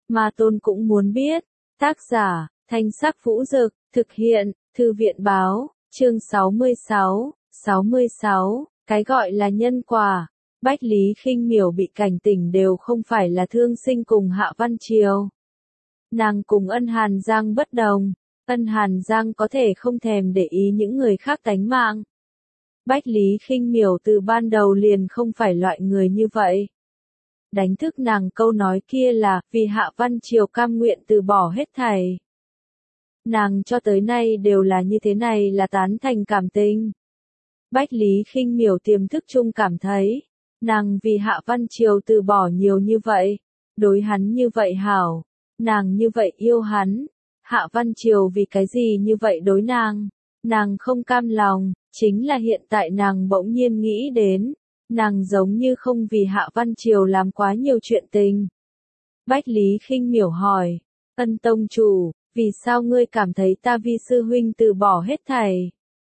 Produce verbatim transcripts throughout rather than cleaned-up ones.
Ma Tôn cũng muốn biết. Tác giả, Thanh Sắc Vũ Dực, thực hiện, Thư viện Báo, chương sáu mươi sáu, sáu mươi sáu, cái gọi là nhân quả. Bách Lý Khinh Miểu bị cảnh tỉnh đều không phải là thương sinh cùng Hạ Văn Triều. Nàng cùng Ân Hàn Giang bất đồng, Ân Hàn Giang có thể không thèm để ý những người khác tánh mạng. Bách Lý Khinh Miểu từ ban đầu liền không phải loại người như vậy. Đánh thức nàng câu nói kia là, vì Hạ Văn Triều cam nguyện từ bỏ hết thảy. Nàng cho tới nay đều là như thế này là tán thành cảm tình. Bách Lý Khinh Miểu tiềm thức chung cảm thấy, nàng vì Hạ Văn Triều từ bỏ nhiều như vậy, đối hắn như vậy hảo, nàng như vậy yêu hắn, Hạ Văn Triều vì cái gì như vậy đối nàng, nàng không cam lòng, chính là hiện tại nàng bỗng nhiên nghĩ đến, nàng giống như không vì Hạ Văn Triều làm quá nhiều chuyện tình. Bách Lý Khinh Miểu hỏi, Ân tông chủ, vì sao ngươi cảm thấy ta vi sư huynh từ bỏ hết thảy?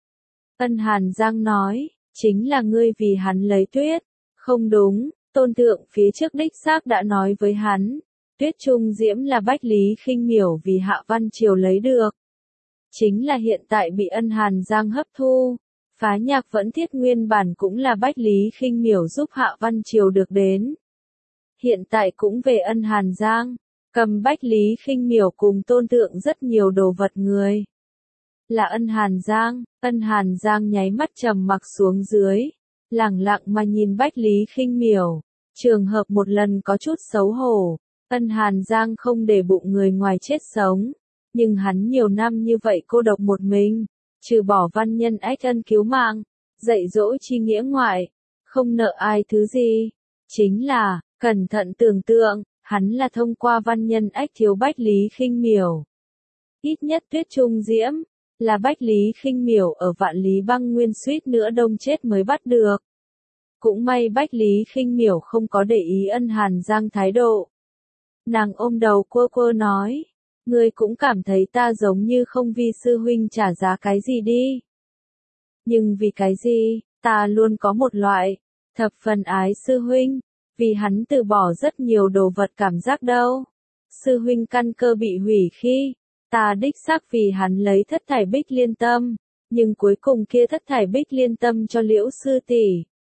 Ân Hàn Giang nói, chính là ngươi vì hắn lấy tuyết. Không đúng, tôn thượng phía trước đích xác đã nói với hắn, tuyết trung diễm là Bách Lý Khinh Miểu vì Hạ Văn Triều lấy được. Chính là hiện tại bị Ân Hàn Giang hấp thu, phá nhạc vẫn thiết nguyên bản cũng là Bách Lý Khinh Miểu giúp Hạ Văn Triều được đến. Hiện tại cũng về Ân Hàn Giang, cầm Bách Lý Khinh Miểu cùng tôn thượng rất nhiều đồ vật người. Là Ân Hàn Giang, Ân Hàn Giang nháy mắt trầm mặc xuống dưới. Lẳng lặng mà nhìn Bách Lý Khinh Miểu, trường hợp một lần có chút xấu hổ, Ân Hàn Giang không để bụng người ngoài chết sống, nhưng hắn nhiều năm như vậy cô độc một mình, trừ bỏ văn nhân ách ân cứu mạng, dạy dỗ chi nghĩa ngoại, không nợ ai thứ gì, chính là, cẩn thận tưởng tượng, hắn là thông qua văn nhân ách thiếu Bách Lý Khinh Miểu. Ít nhất tuyết trung diễm, là Bách Lý Khinh Miểu ở Vạn Lý Băng Nguyên suýt nữa đông chết mới bắt được. Cũng may Bách Lý Khinh Miểu không có để ý Ân Hàn Giang thái độ. Nàng ôm đầu quơ quơ nói, ngươi cũng cảm thấy ta giống như không vì sư huynh trả giá cái gì đi. Nhưng vì cái gì, ta luôn có một loại, thập phần ái sư huynh, vì hắn từ bỏ rất nhiều đồ vật cảm giác đâu. Sư huynh căn cơ bị hủy khi, ta đích xác vì hắn lấy thất thải bích liên tâm, nhưng cuối cùng kia thất thải bích liên tâm cho Liễu sư tỷ.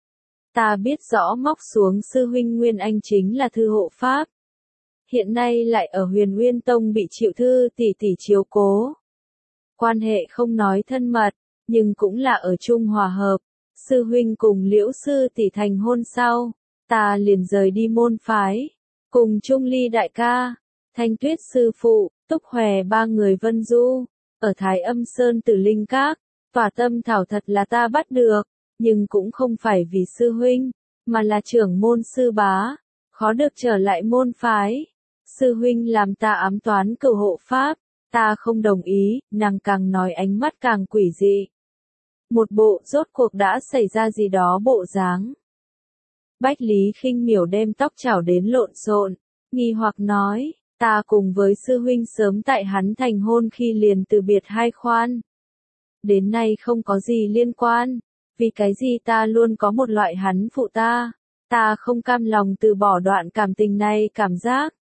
Ta biết rõ móc xuống sư huynh Nguyên Anh chính là thư hộ pháp. Hiện nay lại ở Huyền Nguyên Tông bị Triệu thư tỷ tỷ chiếu cố. Quan hệ không nói thân mật, nhưng cũng là ở chung hòa hợp. Sư huynh cùng Liễu sư tỷ thành hôn sau, ta liền rời đi môn phái, cùng Trung Ly đại ca, Thanh Tuyết sư phụ, Túc Hòe ba người vân du, ở Thái Âm Sơn Tử Linh Các, tỏa tâm thảo thật là ta bắt được, nhưng cũng không phải vì sư huynh, mà là trưởng môn sư bá, khó được trở lại môn phái. Sư huynh làm ta ám toán cửu hộ pháp, ta không đồng ý, nàng càng nói ánh mắt càng quỷ dị. Một bộ rốt cuộc đã xảy ra gì đó bộ dáng. Bách Lý Khinh Miểu đem tóc chảo đến lộn xộn, nghi hoặc nói, ta cùng với sư huynh sớm tại hắn thành hôn khi liền từ biệt hai khoan. Đến nay không có gì liên quan, vì cái gì ta luôn có một loại hắn phụ ta, ta không cam lòng từ bỏ đoạn cảm tình này cảm giác.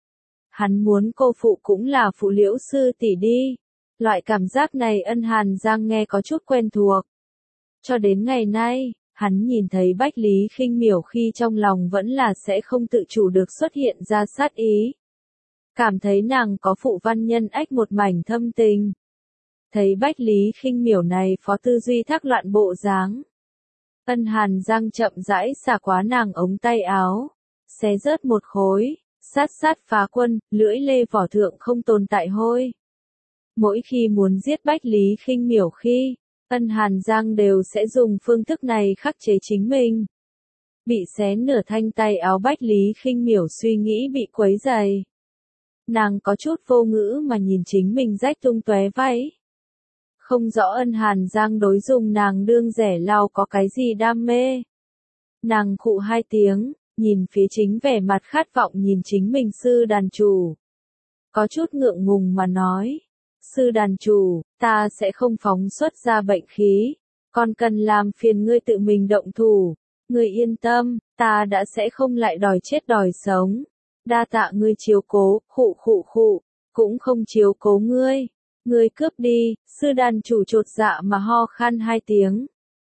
Hắn muốn cô phụ cũng là phụ Liễu sư tỷ đi, loại cảm giác này Ân Hàn Giang nghe có chút quen thuộc. Cho đến ngày nay, hắn nhìn thấy Bách Lý Khinh Miểu khi trong lòng vẫn là sẽ không tự chủ được xuất hiện ra sát ý. Cảm thấy nàng có phụ văn nhân ách một mảnh thâm tình. Thấy Bách Lý Khinh Miểu này phó tư duy thác loạn bộ dáng. Ân Hàn Giang chậm rãi xả quá nàng ống tay áo, xé rớt một khối, sát sát phá quân, lưỡi lê vỏ thượng không tồn tại hôi. Mỗi khi muốn giết Bách Lý Khinh Miểu khi, Ân Hàn Giang đều sẽ dùng phương thức này khắc chế chính mình. Bị xé nửa thanh tay áo Bách Lý Khinh Miểu suy nghĩ bị quấy dày. Nàng có chút vô ngữ mà nhìn chính mình rách tung tóe váy. Không rõ Ân Hàn Giang đối dùng nàng đương rẻ lau có cái gì đam mê. Nàng khụ hai tiếng, nhìn phía chính vẻ mặt khát vọng nhìn chính mình sư đàn chủ. Có chút ngượng ngùng mà nói, sư đàn chủ, ta sẽ không phóng xuất ra bệnh khí, còn cần làm phiền ngươi tự mình động thủ, ngươi yên tâm, ta đã sẽ không lại đòi chết đòi sống. Đa tạ ngươi chiếu cố, khụ khụ khụ, cũng không chiếu cố ngươi. Ngươi cướp đi, sư đàn chủ chột dạ mà ho khan hai tiếng.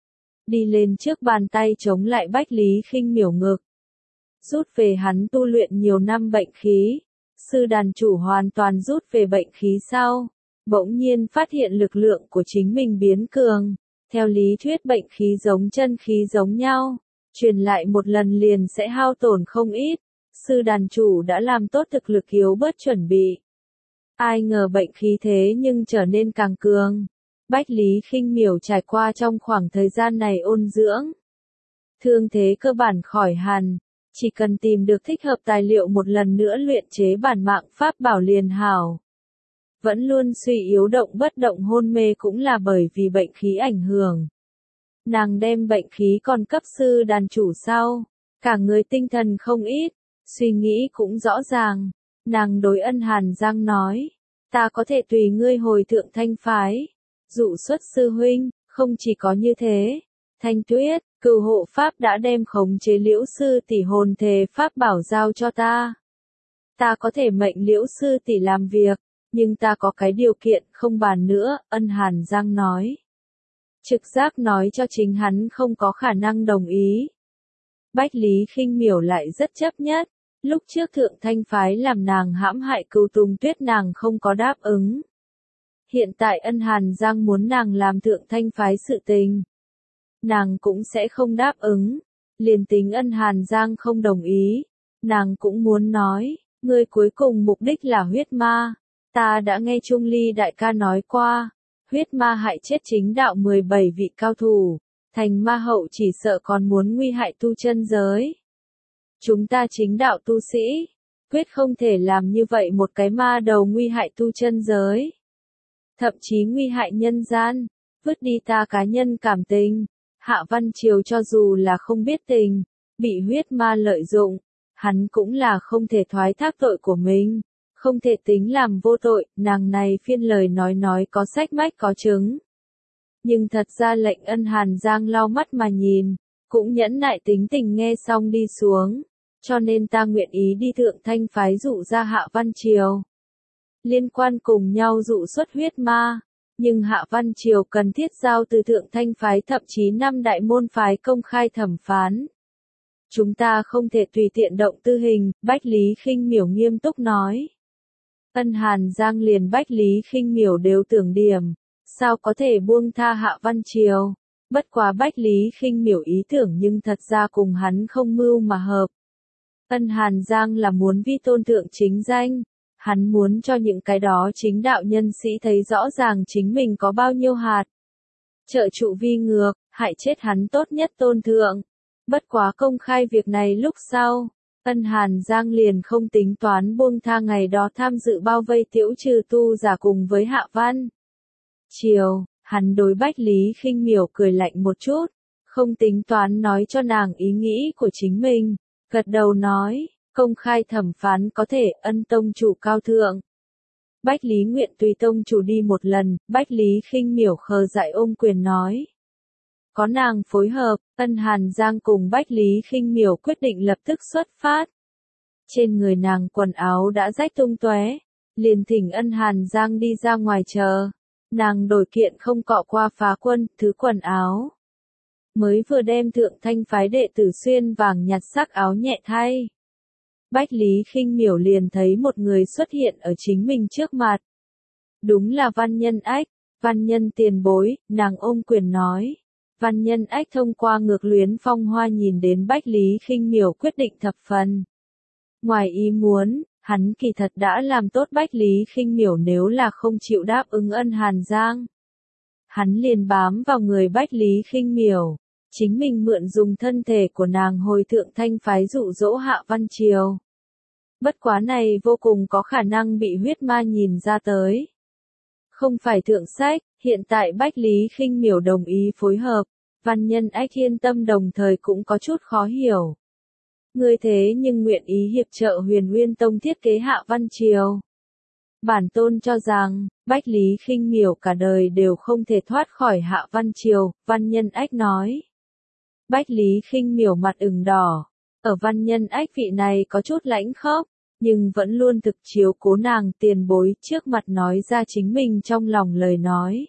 Đi lên trước bàn tay chống lại Bách Lý Khinh Miểu ngực. Rút về hắn tu luyện nhiều năm bệnh khí. Sư đàn chủ hoàn toàn rút về bệnh khí sau. Bỗng nhiên phát hiện lực lượng của chính mình biến cường. Theo lý thuyết bệnh khí giống chân khí giống nhau. Truyền lại một lần liền sẽ hao tổn không ít. Sư đàn chủ đã làm tốt thực lực yếu bớt chuẩn bị. Ai ngờ bệnh khí thế nhưng trở nên càng cường. Bách Lý Khinh Miểu trải qua trong khoảng thời gian này ôn dưỡng. Thương thế cơ bản khỏi hẳn, chỉ cần tìm được thích hợp tài liệu một lần nữa luyện chế bản mạng pháp bảo liền hảo. Vẫn luôn suy yếu động bất động hôn mê cũng là bởi vì bệnh khí ảnh hưởng. Nàng đem bệnh khí còn cấp sư đàn chủ sau, cả người tinh thần không ít, suy nghĩ cũng rõ ràng. Nàng đối Ân Hàn Giang nói, ta có thể tùy ngươi hồi thượng thanh phái. Dụ xuất sư huynh, không chỉ có như thế. Thanh Tuyết, cửu hộ pháp đã đem khống chế Liễu sư tỷ hồn thể pháp bảo giao cho ta. Ta có thể mệnh Liễu sư tỷ làm việc, nhưng ta có cái điều kiện không bàn nữa, Ân Hàn Giang nói. Trực giác nói cho chính hắn không có khả năng đồng ý. Bách Lý Khinh Miểu lại rất chấp nhất. Lúc trước thượng thanh phái làm nàng hãm hại Cửu Tùng Tuyết nàng không có đáp ứng. Hiện tại Ân Hàn Giang muốn nàng làm thượng thanh phái sự tình. Nàng cũng sẽ không đáp ứng. Liền tính Ân Hàn Giang không đồng ý. Nàng cũng muốn nói, ngươi cuối cùng mục đích là huyết ma. Ta đã nghe Trung Ly đại ca nói qua. Huyết ma hại chết chính đạo mười bảy vị cao thủ. Thành ma hậu chỉ sợ còn muốn nguy hại tu chân giới. Chúng ta chính đạo tu sĩ, quyết không thể làm như vậy một cái ma đầu nguy hại tu chân giới. Thậm chí nguy hại nhân gian, vứt đi ta cá nhân cảm tình. Hạ Văn Triều cho dù là không biết tình, bị huyết ma lợi dụng, hắn cũng là không thể thoái thác tội của mình, không thể tính làm vô tội, nàng này phiên lời nói nói có sách mách có chứng. Nhưng thật ra lệnh Ân Hàn Giang lau mắt mà nhìn, cũng nhẫn nại tính tình nghe xong đi xuống. Cho nên ta nguyện ý đi thượng thanh phái dụ ra Hạ Văn Triều. Liên quan cùng nhau dụ xuất huyết ma. Nhưng Hạ Văn Triều cần thiết giao từ thượng thanh phái thậm chí năm đại môn phái công khai thẩm phán. Chúng ta không thể tùy tiện động tư hình, Bách Lý Khinh Miểu nghiêm túc nói. Ân Hàn Giang liền Bách Lý Khinh Miểu đều tưởng điểm. Sao có thể buông tha Hạ Văn Triều? Bất quá Bách Lý Khinh Miểu ý tưởng nhưng thật ra cùng hắn không mưu mà hợp. Ân Hàn Giang là muốn vi tôn thượng chính danh. Hắn muốn cho những cái đó chính đạo nhân sĩ thấy rõ ràng chính mình có bao nhiêu hạt. Trợ trụ vi ngược, hại chết hắn tốt nhất tôn thượng. Bất quá công khai việc này lúc sau, Ân Hàn Giang liền không tính toán buông tha ngày đó tham dự bao vây Tiễu Trừ tu giả cùng với Hạ Văn Triều. Hắn đối Bách Lý Khinh Miểu cười lạnh một chút, không tính toán nói cho nàng ý nghĩ của chính mình, gật đầu nói. Công khai thẩm phán có thể, Ân tông chủ cao thượng. Bách Lý nguyện tùy tông chủ đi một lần, Bách Lý Khinh Miểu khờ dại ôm quyền nói. Có nàng phối hợp, Ân Hàn Giang cùng Bách Lý Khinh Miểu quyết định lập tức xuất phát. Trên người nàng quần áo đã rách tung tóe, liền thỉnh Ân Hàn Giang đi ra ngoài chờ. Nàng đổi kiện không cọ qua phá quân, thứ quần áo. Mới vừa đem thượng thanh phái đệ tử xuyên vàng nhạt sắc áo nhẹ thay. Bách Lý Khinh Miểu liền thấy một người xuất hiện ở chính mình trước mặt. Đúng là Văn Nhân Ách, Văn Nhân tiền bối, nàng ôm quyền nói. Văn Nhân Ách thông qua ngược luyến phong hoa nhìn đến Bách Lý Khinh Miểu quyết định thập phần. Ngoài ý muốn, hắn kỳ thật đã làm tốt Bách Lý Khinh Miểu nếu là không chịu đáp ứng Ân Hàn Giang. Hắn liền bám vào người Bách Lý Khinh Miểu. Chính mình mượn dùng thân thể của nàng hồi thượng thanh phái dụ dỗ Hạ Văn Triều. Bất quá này vô cùng có khả năng bị huyết ma nhìn ra tới. Không phải thượng sách, hiện tại Bách Lý Khinh Miểu đồng ý phối hợp, Văn Nhân Ách yên tâm đồng thời cũng có chút khó hiểu. Ngươi thế nhưng nguyện ý hiệp trợ Huyền Nguyên Tông thiết kế Hạ Văn Triều. Bản tôn cho rằng, Bách Lý Khinh Miểu cả đời đều không thể thoát khỏi Hạ Văn Triều, Văn Nhân Ách nói. Bách Lý Khinh Miểu mặt ửng đỏ, ở Văn Nhân Ách vị này có chút lãnh khốc, nhưng vẫn luôn thực chiếu cố nàng tiền bối trước mặt nói ra chính mình trong lòng lời nói.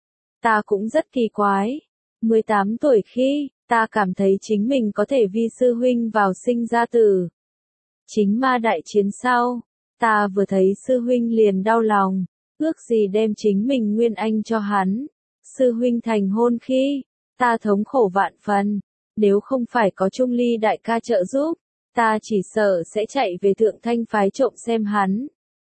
Ta cũng rất kỳ quái. mười tám tuổi khi, ta cảm thấy chính mình có thể vi sư huynh vào sinh ra tử. Chính ma đại chiến sau, ta vừa thấy sư huynh liền đau lòng, ước gì đem chính mình nguyên anh cho hắn. Sư huynh thành hôn khi, ta thống khổ vạn phần, nếu không phải có Trung Ly đại ca trợ giúp, ta chỉ sợ sẽ chạy về Thượng Thanh phái trộm xem hắn.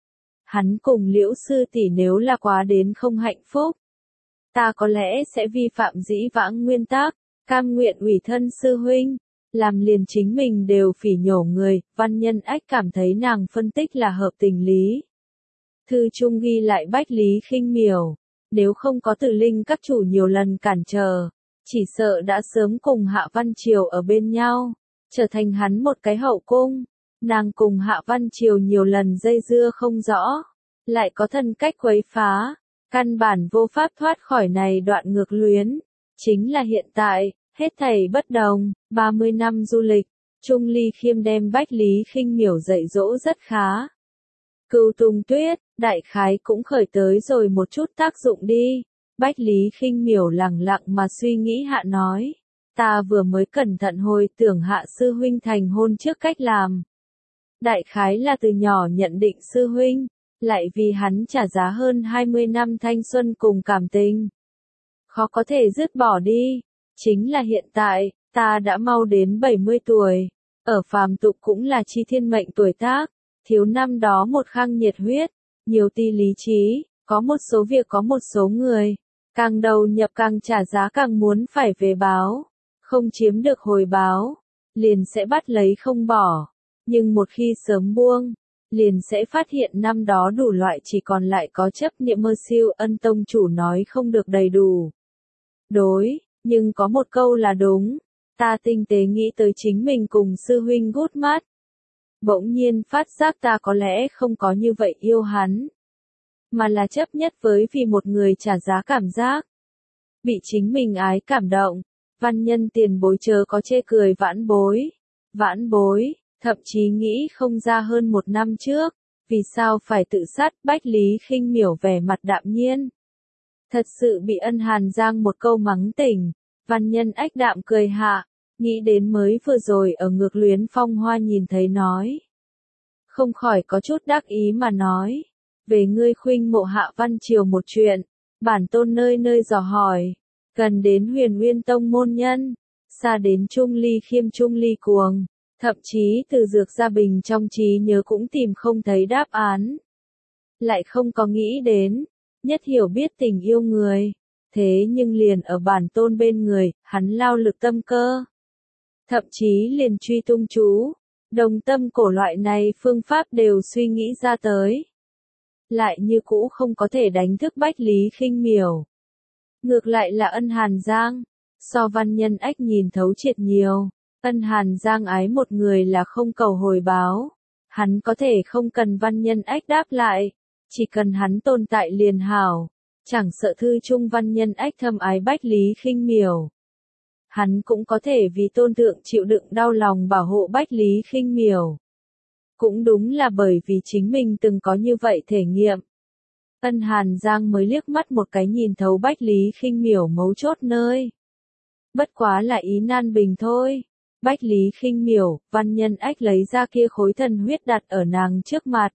Hắn cùng Liễu sư tỷ nếu là quá đến không hạnh phúc, ta có lẽ sẽ vi phạm dĩ vãng nguyên tắc, cam nguyện ủy thân sư huynh, làm liền chính mình đều phỉ nhổ người. Văn Nhân Ách cảm thấy nàng phân tích là hợp tình lý. Thư trung ghi lại Bách Lý Khinh Miểu, nếu không có Tử Linh các chủ nhiều lần cản trở, chỉ sợ đã sớm cùng Hạ Văn Triều ở bên nhau, trở thành hắn một cái hậu cung. Nàng cùng Hạ Văn Triều nhiều lần dây dưa không rõ, lại có thân cách quấy phá, căn bản vô pháp thoát khỏi này đoạn ngược luyến. Chính là hiện tại, hết thảy bất đồng. ba mươi năm du lịch, Trung Ly Khiêm đem Bách Lý Khinh Miểu dạy dỗ rất khá. Cửu Tùng Tuyết, đại khái cũng khởi tới rồi một chút tác dụng đi. Bách Lý Khinh Miểu lẳng lặng mà suy nghĩ hạ nói. Ta vừa mới cẩn thận hồi tưởng Hạ sư huynh thành hôn trước cách làm. Đại khái là từ nhỏ nhận định sư huynh, lại vì hắn trả giá hơn hai mươi năm thanh xuân cùng cảm tình. Khó có thể dứt bỏ đi. Chính là hiện tại, ta đã mau đến bảy mươi tuổi, ở phàm tục cũng là chi thiên mệnh tuổi tác, thiếu năm đó một khang nhiệt huyết, nhiều ti lý trí, có một số việc có một số người, càng đầu nhập càng trả giá càng muốn phải về báo, không chiếm được hồi báo, liền sẽ bắt lấy không bỏ, nhưng một khi sớm buông, liền sẽ phát hiện năm đó đủ loại chỉ còn lại có chấp niệm mơ siêu. Ân tông chủ nói không được đầy đủ. Đối. Nhưng có một câu là đúng, ta tinh tế nghĩ tới chính mình cùng sư huynh gút mắt. Bỗng nhiên phát giác ta có lẽ không có như vậy yêu hắn, mà là chấp nhất với vì một người trả giá cảm giác. Bị chính mình ái cảm động, Văn Nhân tiền bối chớ có chê cười vãn bối. Vãn bối, thậm chí nghĩ không ra hơn một năm trước, vì sao phải tự sát. Bách Lý Khinh Miểu vẻ mặt đạm nhiên. Thật sự bị Ân Hàn Giang một câu mắng tỉnh, Văn Nhân Ách đạm cười hạ, nghĩ đến mới vừa rồi ở ngược luyến phong hoa nhìn thấy nói. Không khỏi có chút đắc ý mà nói, về ngươi khuynh mộ Hạ Văn Triều một chuyện, bản tôn nơi nơi dò hỏi, gần đến Huyền Nguyên Tông môn nhân, xa đến Trung Ly Khiêm Trung Ly Cuồng, thậm chí từ Dược Gia Bình trong trí nhớ cũng tìm không thấy đáp án. Lại không có nghĩ đến, nhất hiểu biết tình yêu người, thế nhưng liền ở bản tôn bên người, hắn lao lực tâm cơ. Thậm chí liền truy tung chú, đồng tâm cổ loại này phương pháp đều suy nghĩ ra tới. Lại như cũ không có thể đánh thức Bách Lý Khinh Miểu. Ngược lại là Ân Hàn Giang, so Văn Nhân Ách nhìn thấu triệt nhiều. Ân Hàn Giang ái một người là không cầu hồi báo. Hắn có thể không cần Văn Nhân Ách đáp lại, chỉ cần hắn tồn tại liền hảo. Chẳng sợ thư trung Văn Nhân Ách thâm ái Bách Lý Khinh Miểu. Hắn cũng có thể vì tôn thượng chịu đựng đau lòng bảo hộ Bách Lý Khinh Miểu. Cũng đúng là bởi vì chính mình từng có như vậy thể nghiệm. Ân Hàn Giang mới liếc mắt một cái nhìn thấu Bách Lý Khinh Miểu mấu chốt nơi. Bất quá là ý nan bình thôi. Bách Lý Khinh Miểu, Văn Nhân Ách lấy ra kia khối thần huyết đặt ở nàng trước mặt.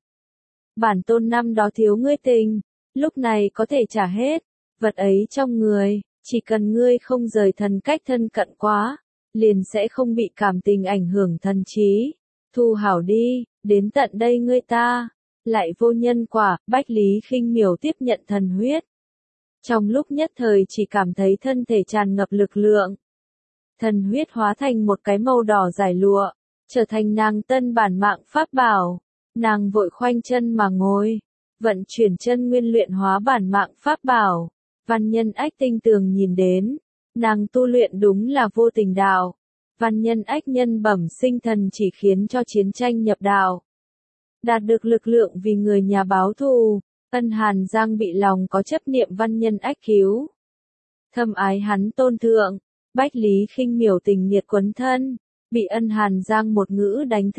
Bản tôn năm đó thiếu ngươi tình, lúc này có thể trả hết, vật ấy trong người, chỉ cần ngươi không rời thần cách thân cận quá, liền sẽ không bị cảm tình ảnh hưởng thần trí. Thu hảo đi, đến tận đây ngươi ta, lại vô nhân quả. Bách Lý Khinh Miểu tiếp nhận thần huyết. Trong lúc nhất thời chỉ cảm thấy thân thể tràn ngập lực lượng. Thần huyết hóa thành một cái màu đỏ giải lụa, trở thành nàng tân bản mạng pháp bảo. Nàng vội khoanh chân mà ngồi, vận chuyển chân nguyên luyện hóa bản mạng pháp bảo. Văn Nhân Ách tinh tường nhìn đến, nàng tu luyện đúng là vô tình đạo. Văn Nhân Ách nhân bẩm sinh thần chỉ khiến cho chiến tranh nhập đạo. Đạt được lực lượng vì người nhà báo thù, Ân Hàn Giang bị lòng có chấp niệm Văn Nhân Ách cứu. Thâm ái hắn tôn thượng, Bách Lý Khinh Miểu tình nhiệt quấn thân, bị Ân Hàn Giang một ngữ đánh thức,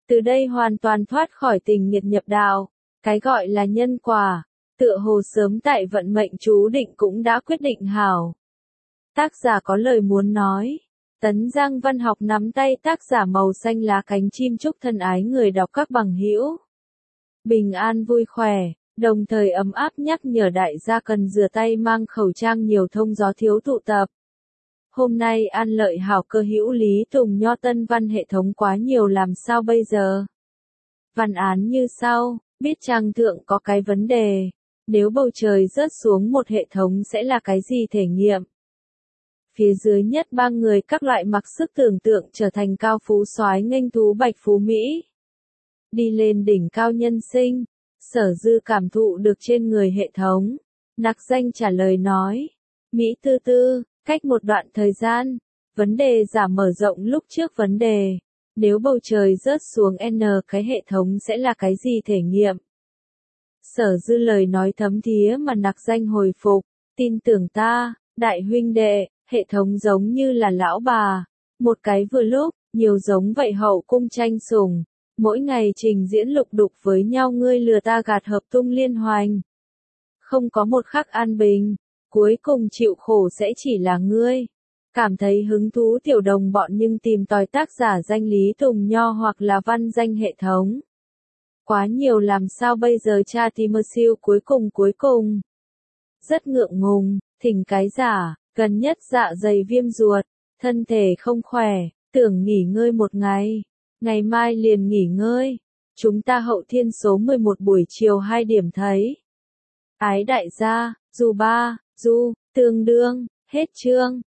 Từ đây hoàn toàn thoát khỏi tình nghiệt nhập đạo. Cái gọi là nhân quả, tựa hồ sớm tại vận mệnh chú định cũng đã quyết định hảo. Tác giả có lời muốn nói. Tấn Giang Văn Học nắm tay tác giả màu xanh lá cánh chim chúc thân ái người đọc các bằng hữu bình an vui khỏe, đồng thời ấm áp nhắc nhở đại gia cần rửa tay mang khẩu trang nhiều thông gió thiếu tụ tập. Hôm nay An Lợi hảo cơ hữu Lý Tùng Nho tân văn hệ thống quá nhiều làm sao bây giờ? Văn án như sau, biết trang thượng có cái vấn đề, nếu bầu trời rớt xuống một hệ thống sẽ là cái gì thể nghiệm? Phía dưới nhất ba người các loại mặc sức tưởng tượng trở thành cao phú soái nghênh thú bạch phú Mỹ. Đi lên đỉnh cao nhân sinh, Sở Dư cảm thụ được trên người hệ thống. Nặc Danh trả lời nói, Mỹ tư tư, cách một đoạn thời gian, vấn đề giả mở rộng lúc trước vấn đề. Nếu bầu trời rớt xuống N cái hệ thống sẽ là cái gì thể nghiệm? Sở Dư lời nói thấm thía mà Nặc Danh hồi phục, tin tưởng ta, đại huynh đệ, hệ thống giống như là lão bà, một cái vừa lúc, nhiều giống vậy hậu cung tranh sủng, mỗi ngày trình diễn lục đục với nhau ngươi lừa ta gạt hợp tung liên hoành. Không có một khắc an bình, cuối cùng chịu khổ sẽ chỉ là ngươi. Cảm thấy hứng thú tiểu đồng bọn nhưng tìm tòi tác giả danh Lý Tùng Nho hoặc là văn danh hệ thống. Quá nhiều làm sao bây giờ cha tìm siêu cuối cùng cuối cùng. Rất ngượng ngùng, thỉnh cái giả, gần nhất dạ dày viêm ruột, thân thể không khỏe, tưởng nghỉ ngơi một ngày, ngày mai liền nghỉ ngơi. Chúng ta hậu thiên số mười một buổi chiều hai điểm thấy. Ái đại gia, dù ba, du, tương đương, hết chương.